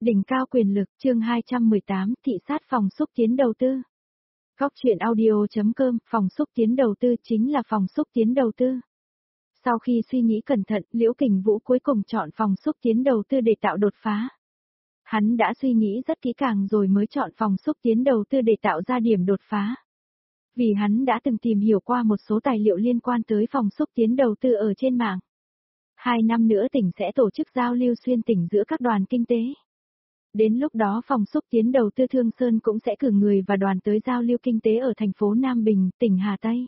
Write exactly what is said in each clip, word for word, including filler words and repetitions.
Đỉnh cao quyền lực, chương hai trăm mười tám, thị sát phòng xúc tiến đầu tư. Góc chuyện audio.com, phòng xúc tiến đầu tư chính là phòng xúc tiến đầu tư. Sau khi suy nghĩ cẩn thận, Liễu Kình Vũ cuối cùng chọn phòng xúc tiến đầu tư để tạo đột phá. Hắn đã suy nghĩ rất kỹ càng rồi mới chọn phòng xúc tiến đầu tư để tạo ra điểm đột phá. Vì hắn đã từng tìm hiểu qua một số tài liệu liên quan tới phòng xúc tiến đầu tư ở trên mạng. Hai năm nữa tỉnh sẽ tổ chức giao lưu xuyên tỉnh giữa các đoàn kinh tế. Đến lúc đó phòng xúc tiến đầu tư Thương Sơn cũng sẽ cử người và đoàn tới giao lưu kinh tế ở thành phố Nam Bình, tỉnh Hà Tây.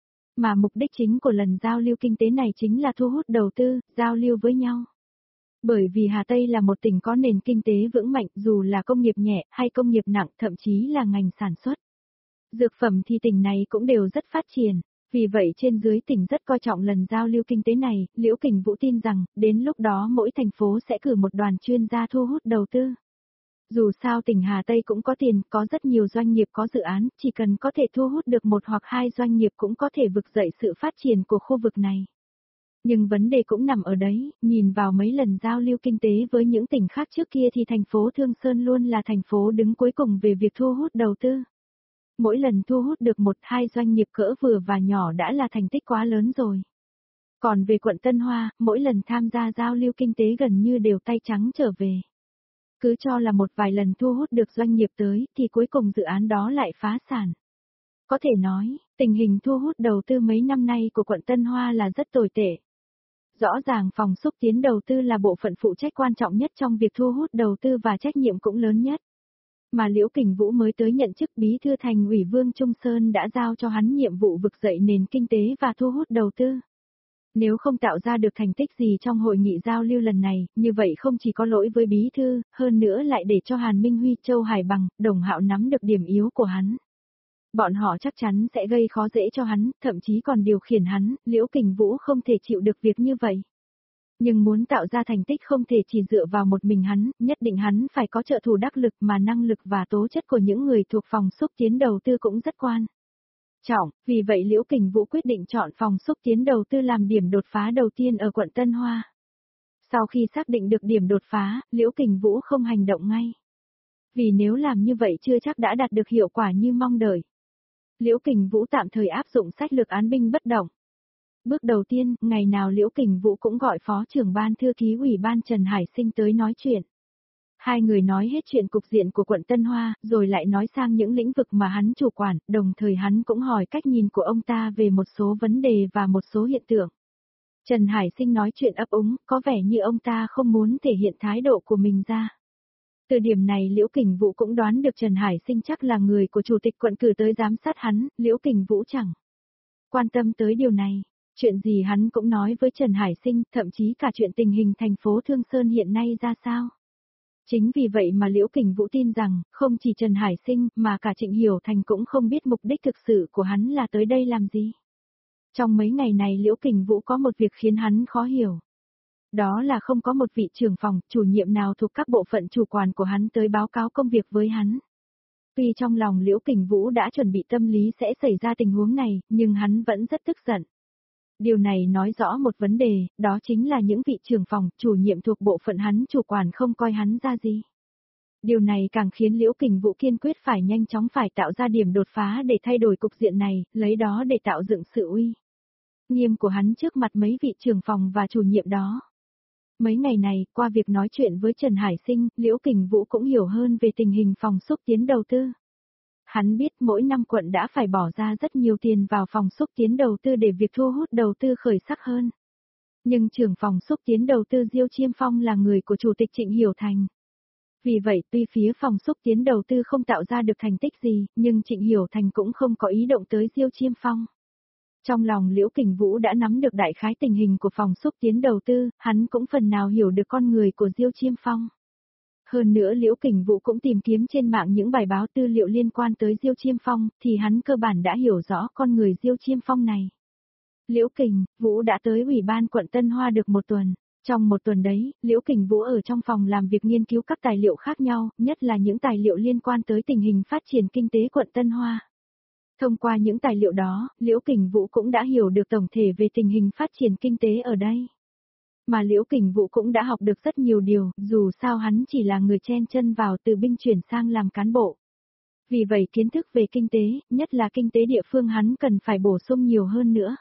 Mà mục đích chính của lần giao lưu kinh tế này chính là thu hút đầu tư, giao lưu với nhau. Bởi vì Hà Tây là một tỉnh có nền kinh tế vững mạnh dù là công nghiệp nhẹ hay công nghiệp nặng, thậm chí là ngành sản xuất. Dược phẩm thì tỉnh này cũng đều rất phát triển. Vì vậy trên dưới tỉnh rất coi trọng lần giao lưu kinh tế này, Liễu Kình Vũ tin rằng, đến lúc đó mỗi thành phố sẽ cử một đoàn chuyên gia thu hút đầu tư. Dù sao tỉnh Hà Tây cũng có tiền, có rất nhiều doanh nghiệp có dự án, chỉ cần có thể thu hút được một hoặc hai doanh nghiệp cũng có thể vực dậy sự phát triển của khu vực này. Nhưng vấn đề cũng nằm ở đấy, nhìn vào mấy lần giao lưu kinh tế với những tỉnh khác trước kia thì thành phố Thương Sơn luôn là thành phố đứng cuối cùng về việc thu hút đầu tư. Mỗi lần thu hút được một hai doanh nghiệp cỡ vừa và nhỏ đã là thành tích quá lớn rồi. Còn về quận Tân Hoa, mỗi lần tham gia giao lưu kinh tế gần như đều tay trắng trở về. Cứ cho là một vài lần thu hút được doanh nghiệp tới thì cuối cùng dự án đó lại phá sản. Có thể nói, tình hình thu hút đầu tư mấy năm nay của quận Tân Hoa là rất tồi tệ. Rõ ràng phòng xúc tiến đầu tư là bộ phận phụ trách quan trọng nhất trong việc thu hút đầu tư và trách nhiệm cũng lớn nhất. Mà Liễu Kình Vũ mới tới nhận chức bí thư thành ủy Vương Trung Sơn đã giao cho hắn nhiệm vụ vực dậy nền kinh tế và thu hút đầu tư. Nếu không tạo ra được thành tích gì trong hội nghị giao lưu lần này, như vậy không chỉ có lỗi với bí thư, hơn nữa lại để cho Hàn Minh Huy, Châu Hải Bằng, Đồng Hạo nắm được điểm yếu của hắn. Bọn họ chắc chắn sẽ gây khó dễ cho hắn, thậm chí còn điều khiển hắn, Liễu Kình Vũ không thể chịu được việc như vậy. Nhưng muốn tạo ra thành tích không thể chỉ dựa vào một mình hắn, nhất định hắn phải có trợ thủ đắc lực mà năng lực và tố chất của những người thuộc phòng xúc tiến đầu tư cũng rất quan trọng, vì vậy Liễu Kình Vũ quyết định chọn phòng xúc tiến đầu tư làm điểm đột phá đầu tiên ở quận Tân Hoa. Sau khi xác định được điểm đột phá, Liễu Kình Vũ không hành động ngay. Vì nếu làm như vậy chưa chắc đã đạt được hiệu quả như mong đợi. Liễu Kình Vũ tạm thời áp dụng sách lược án binh bất động. Bước đầu tiên, ngày nào Liễu Kình Vũ cũng gọi Phó trưởng ban thư ký ủy ban Trần Hải Sinh tới nói chuyện. Hai người nói hết chuyện cục diện của quận Tân Hoa, rồi lại nói sang những lĩnh vực mà hắn chủ quản, đồng thời hắn cũng hỏi cách nhìn của ông ta về một số vấn đề và một số hiện tượng. Trần Hải Sinh nói chuyện ấp úng, có vẻ như ông ta không muốn thể hiện thái độ của mình ra. Từ điểm này Liễu Kình Vũ cũng đoán được Trần Hải Sinh chắc là người của chủ tịch quận cử tới giám sát hắn, Liễu Kình Vũ chẳng quan tâm tới điều này. Chuyện gì hắn cũng nói với Trần Hải Sinh, thậm chí cả chuyện tình hình thành phố Thương Sơn hiện nay ra sao. Chính vì vậy mà Liễu Kình Vũ tin rằng, không chỉ Trần Hải Sinh mà cả Trịnh Hiểu Thành cũng không biết mục đích thực sự của hắn là tới đây làm gì. Trong mấy ngày này Liễu Kình Vũ có một việc khiến hắn khó hiểu. Đó là không có một vị trưởng phòng, chủ nhiệm nào thuộc các bộ phận chủ quản của hắn tới báo cáo công việc với hắn. Tuy trong lòng Liễu Kình Vũ đã chuẩn bị tâm lý sẽ xảy ra tình huống này, nhưng hắn vẫn rất tức giận. Điều này nói rõ một vấn đề, đó chính là những vị trưởng phòng, chủ nhiệm thuộc bộ phận hắn chủ quản không coi hắn ra gì. Điều này càng khiến Liễu Kình Vũ kiên quyết phải nhanh chóng phải tạo ra điểm đột phá để thay đổi cục diện này, lấy đó để tạo dựng sự uy nghiêm của hắn trước mặt mấy vị trưởng phòng và chủ nhiệm đó. Mấy ngày này, qua việc nói chuyện với Trần Hải Sinh, Liễu Kình Vũ cũng hiểu hơn về tình hình phòng xúc tiến đầu tư. Hắn biết mỗi năm quận đã phải bỏ ra rất nhiều tiền vào phòng xúc tiến đầu tư để việc thu hút đầu tư khởi sắc hơn. Nhưng trưởng phòng xúc tiến đầu tư Diêu Chiêm Phong là người của Chủ tịch Trịnh Hiểu Thành. Vì vậy tuy phía phòng xúc tiến đầu tư không tạo ra được thành tích gì, nhưng Trịnh Hiểu Thành cũng không có ý động tới Diêu Chiêm Phong. Trong lòng Liễu Kình Vũ đã nắm được đại khái tình hình của phòng xúc tiến đầu tư, hắn cũng phần nào hiểu được con người của Diêu Chiêm Phong. Hơn nữa Liễu Kình Vũ cũng tìm kiếm trên mạng những bài báo tư liệu liên quan tới Diêu Chiêm Phong, thì hắn cơ bản đã hiểu rõ con người Diêu Chiêm Phong này. Liễu Kình Vũ đã tới ủy ban quận Tân Hoa được một tuần. Trong một tuần đấy, Liễu Kình Vũ ở trong phòng làm việc nghiên cứu các tài liệu khác nhau, nhất là những tài liệu liên quan tới tình hình phát triển kinh tế quận Tân Hoa. Thông qua những tài liệu đó, Liễu Kình Vũ cũng đã hiểu được tổng thể về tình hình phát triển kinh tế ở đây. Mà Liễu Kình Vũ cũng đã học được rất nhiều điều, dù sao hắn chỉ là người chen chân vào từ binh chuyển sang làm cán bộ. Vì vậy kiến thức về kinh tế, nhất là kinh tế địa phương hắn cần phải bổ sung nhiều hơn nữa.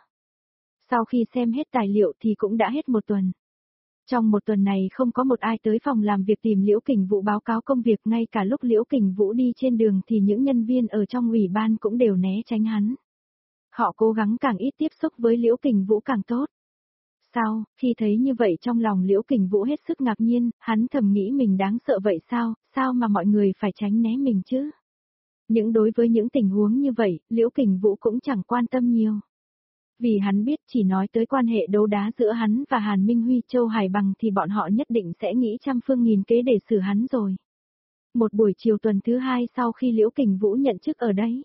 Sau khi xem hết tài liệu thì cũng đã hết một tuần. Trong một tuần này không có một ai tới phòng làm việc tìm Liễu Kình Vũ báo cáo công việc, ngay cả lúc Liễu Kình Vũ đi trên đường thì những nhân viên ở trong ủy ban cũng đều né tránh hắn. Họ cố gắng càng ít tiếp xúc với Liễu Kình Vũ càng tốt. Sao, khi thấy như vậy trong lòng Liễu Kình Vũ hết sức ngạc nhiên, hắn thầm nghĩ mình đáng sợ vậy sao, sao mà mọi người phải tránh né mình chứ? Những đối với những tình huống như vậy, Liễu Kình Vũ cũng chẳng quan tâm nhiều. Vì hắn biết chỉ nói tới quan hệ đấu đá giữa hắn và Hàn Minh Huy Châu Hải Bằng thì bọn họ nhất định sẽ nghĩ trăm phương nghìn kế để xử hắn rồi. Một buổi chiều tuần thứ hai sau khi Liễu Kình Vũ nhận chức ở đấy.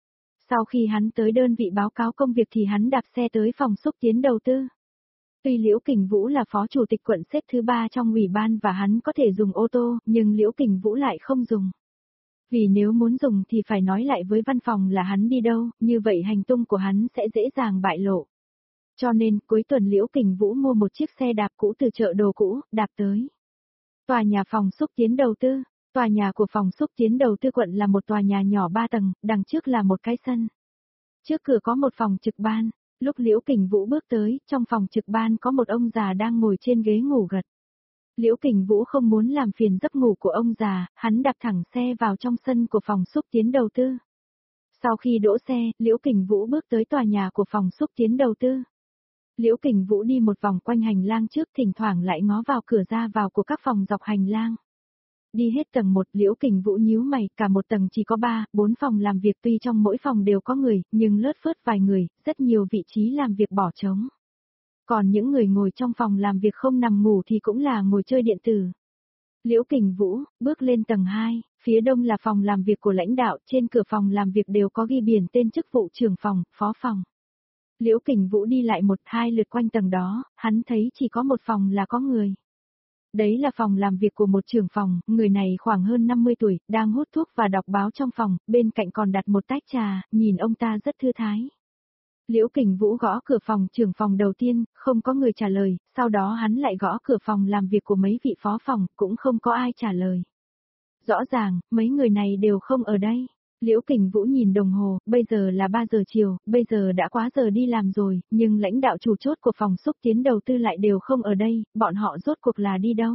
Sau khi hắn tới đơn vị báo cáo công việc thì hắn đạp xe tới phòng xúc tiến đầu tư. Tuy Liễu Kình Vũ là phó chủ tịch quận xếp thứ ba trong ủy ban và hắn có thể dùng ô tô, nhưng Liễu Kình Vũ lại không dùng. Vì nếu muốn dùng thì phải nói lại với văn phòng là hắn đi đâu, như vậy hành tung của hắn sẽ dễ dàng bại lộ. Cho nên, cuối tuần Liễu Kình Vũ mua một chiếc xe đạp cũ từ chợ đồ cũ, đạp tới. Tòa nhà phòng xúc tiến đầu tư. Tòa nhà của phòng xúc tiến đầu tư quận là một tòa nhà nhỏ ba tầng, đằng trước là một cái sân. Trước cửa có một phòng trực ban. Lúc Liễu Kình Vũ bước tới, trong phòng trực ban có một ông già đang ngồi trên ghế ngủ gật. Liễu Kình Vũ không muốn làm phiền giấc ngủ của ông già, hắn đạp thẳng xe vào trong sân của phòng xúc tiến đầu tư. Sau khi đỗ xe, Liễu Kình Vũ bước tới tòa nhà của phòng xúc tiến đầu tư. Liễu Kình Vũ đi một vòng quanh hành lang trước, thỉnh thoảng lại ngó vào cửa ra vào của các phòng dọc hành lang. Đi hết tầng một, Liễu Kình Vũ nhíu mày, cả một tầng chỉ có ba, bốn phòng làm việc, tuy trong mỗi phòng đều có người, nhưng lất phớt vài người, rất nhiều vị trí làm việc bỏ trống. Còn những người ngồi trong phòng làm việc không nằm ngủ thì cũng là ngồi chơi điện tử. Liễu Kình Vũ, bước lên tầng hai, phía đông là phòng làm việc của lãnh đạo, trên cửa phòng làm việc đều có ghi biển tên chức vụ trưởng phòng, phó phòng. Liễu Kình Vũ đi lại một hai lượt quanh tầng đó, hắn thấy chỉ có một phòng là có người. Đấy là phòng làm việc của một trưởng phòng, người này khoảng hơn năm mươi tuổi, đang hút thuốc và đọc báo trong phòng, bên cạnh còn đặt một tách trà, nhìn ông ta rất thư thái. Liễu Kình Vũ gõ cửa phòng trưởng phòng đầu tiên, không có người trả lời, sau đó hắn lại gõ cửa phòng làm việc của mấy vị phó phòng, cũng không có ai trả lời. Rõ ràng, mấy người này đều không ở đây. Liễu Kình Vũ nhìn đồng hồ, bây giờ là ba giờ chiều, bây giờ đã quá giờ đi làm rồi, nhưng lãnh đạo chủ chốt của phòng xúc tiến đầu tư lại đều không ở đây, bọn họ rốt cuộc là đi đâu?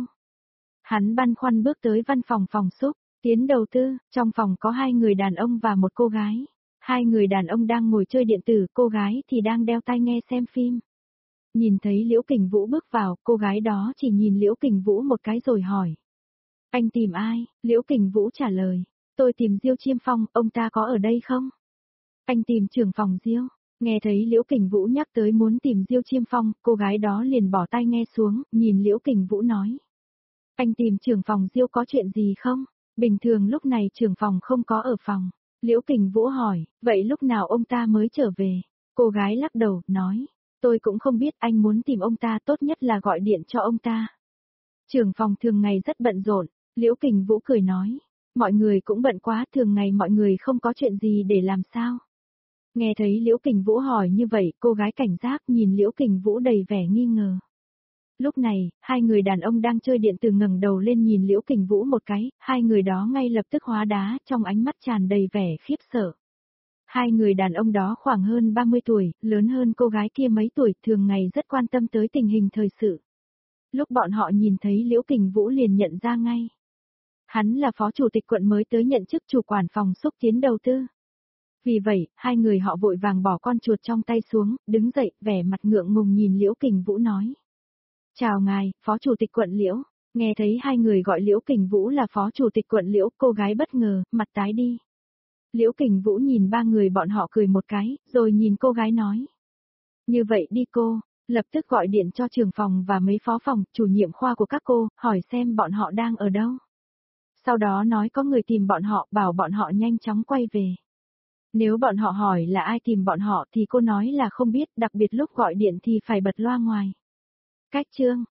Hắn băn khoăn bước tới văn phòng phòng xúc tiến đầu tư, trong phòng có hai người đàn ông và một cô gái. Hai người đàn ông đang ngồi chơi điện tử, cô gái thì đang đeo tai nghe xem phim. Nhìn thấy Liễu Kình Vũ bước vào, cô gái đó chỉ nhìn Liễu Kình Vũ một cái rồi hỏi. Anh tìm ai? Liễu Kình Vũ trả lời. Tôi tìm Diêu Chiêm Phong, ông ta có ở đây không? Anh tìm trưởng phòng Diêu. Nghe thấy Liễu Kình Vũ nhắc tới muốn tìm Diêu Chiêm Phong, cô gái đó liền bỏ tai nghe xuống, nhìn Liễu Kình Vũ nói. Anh tìm trưởng phòng Diêu có chuyện gì không? Bình thường lúc này trưởng phòng không có ở phòng. Liễu Kình Vũ hỏi, vậy lúc nào ông ta mới trở về? Cô gái lắc đầu, nói, tôi cũng không biết, anh muốn tìm ông ta tốt nhất là gọi điện cho ông ta. Trưởng phòng thường ngày rất bận rộn, Liễu Kình Vũ cười nói, mọi người cũng bận quá, thường ngày mọi người không có chuyện gì để làm sao? Nghe thấy Liễu Kình Vũ hỏi như vậy, cô gái cảnh giác nhìn Liễu Kình Vũ đầy vẻ nghi ngờ. Lúc này, hai người đàn ông đang chơi điện tử ngẩng đầu lên nhìn Liễu Kình Vũ một cái, hai người đó ngay lập tức hóa đá, trong ánh mắt tràn đầy vẻ khiếp sợ. Hai người đàn ông đó khoảng hơn ba mươi tuổi, lớn hơn cô gái kia mấy tuổi, thường ngày rất quan tâm tới tình hình thời sự. Lúc bọn họ nhìn thấy Liễu Kình Vũ liền nhận ra ngay. Hắn là phó chủ tịch quận mới tới nhận chức chủ quản phòng xúc tiến đầu tư. Vì vậy, hai người họ vội vàng bỏ con chuột trong tay xuống, đứng dậy, vẻ mặt ngượng ngùng nhìn Liễu Kình Vũ nói. Chào ngài, phó chủ tịch quận Liễu. Nghe thấy hai người gọi Liễu Kình Vũ là phó chủ tịch quận Liễu, cô gái bất ngờ, mặt tái đi. Liễu Kình Vũ nhìn ba người bọn họ cười một cái, rồi nhìn cô gái nói. Như vậy đi cô, lập tức gọi điện cho trưởng phòng và mấy phó phòng, chủ nhiệm khoa của các cô, hỏi xem bọn họ đang ở đâu. Sau đó nói có người tìm bọn họ, bảo bọn họ nhanh chóng quay về. Nếu bọn họ hỏi là ai tìm bọn họ thì cô nói là không biết, đặc biệt lúc gọi điện thì phải bật loa ngoài. Cách chương